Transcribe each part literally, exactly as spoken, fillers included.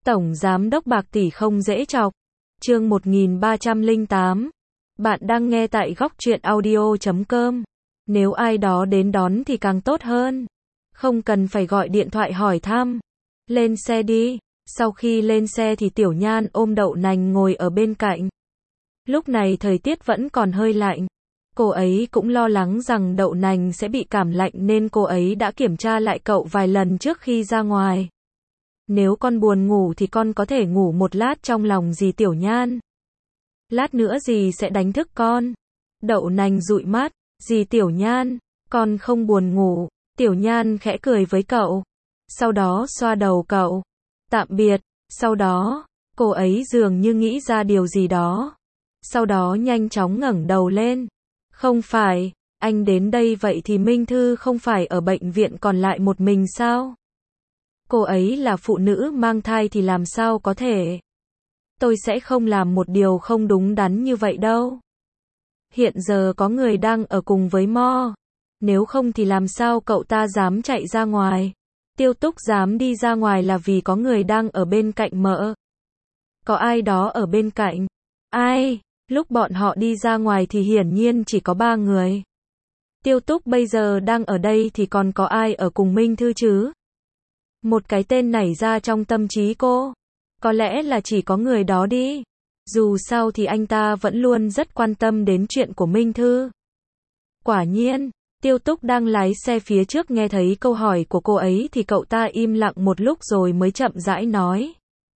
Tổng Giám đốc bạc tỷ không dễ chọc. Chương một nghìn ba trăm lẻ tám. Bạn đang nghe tại góc truyện audio chấm com. Nếu ai đó đến đón thì càng tốt hơn. Không cần phải gọi điện thoại hỏi thăm. Lên xe đi. Sau khi lên xe thì Tiểu Nhan ôm Đậu Nành ngồi ở bên cạnh. Lúc này thời tiết vẫn còn hơi lạnh. Cô ấy cũng lo lắng rằng Đậu Nành sẽ bị cảm lạnh nên cô ấy đã kiểm tra lại cậu vài lần trước khi ra ngoài. Nếu con buồn ngủ thì con có thể ngủ một lát trong lòng dì Tiểu Nhan. Lát nữa dì sẽ đánh thức con. Đậu Nành dụi mắt, dì Tiểu Nhan, con không buồn ngủ. Tiểu Nhan khẽ cười với cậu. Sau đó xoa đầu cậu. Tạm biệt. Sau đó, cô ấy dường như nghĩ ra điều gì đó. Sau đó nhanh chóng ngẩng đầu lên. Không phải, anh đến đây vậy thì Minh Thư không phải ở bệnh viện còn lại một mình sao? Cô ấy là phụ nữ mang thai thì làm sao có thể? Tôi sẽ không làm một điều không đúng đắn như vậy đâu. Hiện giờ có người đang ở cùng với Mo. Nếu không thì làm sao cậu ta dám chạy ra ngoài? Tiêu Túc dám đi ra ngoài là vì có người đang ở bên cạnh mợ. Có ai đó ở bên cạnh? Ai? Lúc bọn họ đi ra ngoài thì hiển nhiên chỉ có ba người. Tiêu Túc bây giờ đang ở đây thì còn có ai ở cùng Minh Thư chứ? Một cái tên nảy ra trong tâm trí cô. Có lẽ là chỉ có người đó đi. Dù sao thì anh ta vẫn luôn rất quan tâm đến chuyện của Minh Thư. Quả nhiên, Tiêu Túc đang lái xe phía trước nghe thấy câu hỏi của cô ấy thì cậu ta im lặng một lúc rồi mới chậm rãi nói.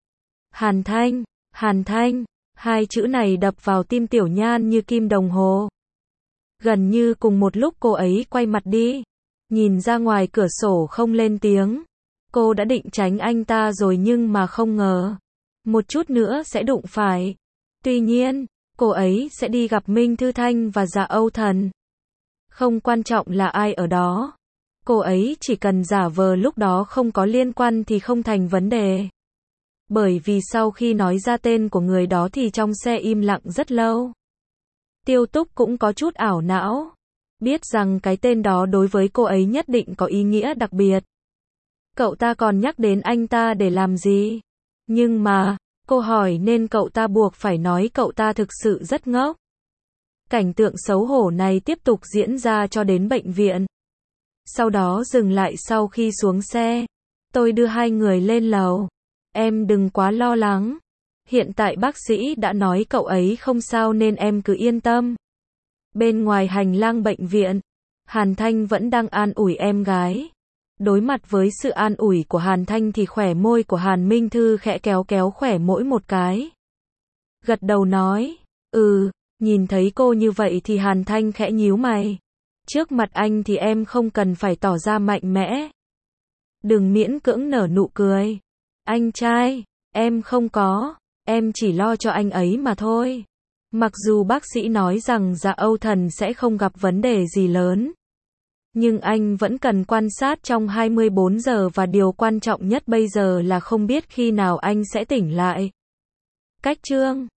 Hàn Thanh, Hàn Thanh. Hai chữ này đập vào tim Tiểu Nhan như kim đồng hồ. Gần như cùng một lúc cô ấy quay mặt đi. Nhìn ra ngoài cửa sổ không lên tiếng. Cô đã định tránh anh ta rồi nhưng mà không ngờ. Một chút nữa sẽ đụng phải. Tuy nhiên, cô ấy sẽ đi gặp Minh Thư Thanh và Dạ Âu Thần. Không quan trọng là ai ở đó. Cô ấy chỉ cần giả vờ lúc đó không có liên quan thì không thành vấn đề. Bởi vì sau khi nói ra tên của người đó thì trong xe im lặng rất lâu. Tiêu Túc cũng có chút ảo não. Biết rằng cái tên đó đối với cô ấy nhất định có ý nghĩa đặc biệt. Cậu ta còn nhắc đến anh ta để làm gì? Nhưng mà, cô hỏi nên cậu ta buộc phải nói cậu ta thực sự rất ngốc. Cảnh tượng xấu hổ này tiếp tục diễn ra cho đến bệnh viện. Sau đó dừng lại sau khi xuống xe. Tôi đưa hai người lên lầu. Em đừng quá lo lắng. Hiện tại bác sĩ đã nói cậu ấy không sao nên em cứ yên tâm. Bên ngoài hành lang bệnh viện, Hàn Thanh vẫn đang an ủi em gái. Đối mặt với sự an ủi của Hàn Thanh thì khóe môi của Hàn Minh Thư khẽ kéo kéo khóe mỗi một cái. Gật đầu nói, ừ, nhìn thấy cô như vậy thì Hàn Thanh khẽ nhíu mày. Trước mặt anh thì em không cần phải tỏ ra mạnh mẽ. Đừng miễn cưỡng nở nụ cười. Anh trai, em không có, em chỉ lo cho anh ấy mà thôi. Mặc dù bác sĩ nói rằng Dạ Âu Thần sẽ không gặp vấn đề gì lớn. Nhưng anh vẫn cần quan sát trong hai mươi bốn giờ và điều quan trọng nhất bây giờ là không biết khi nào anh sẽ tỉnh lại. Cách chương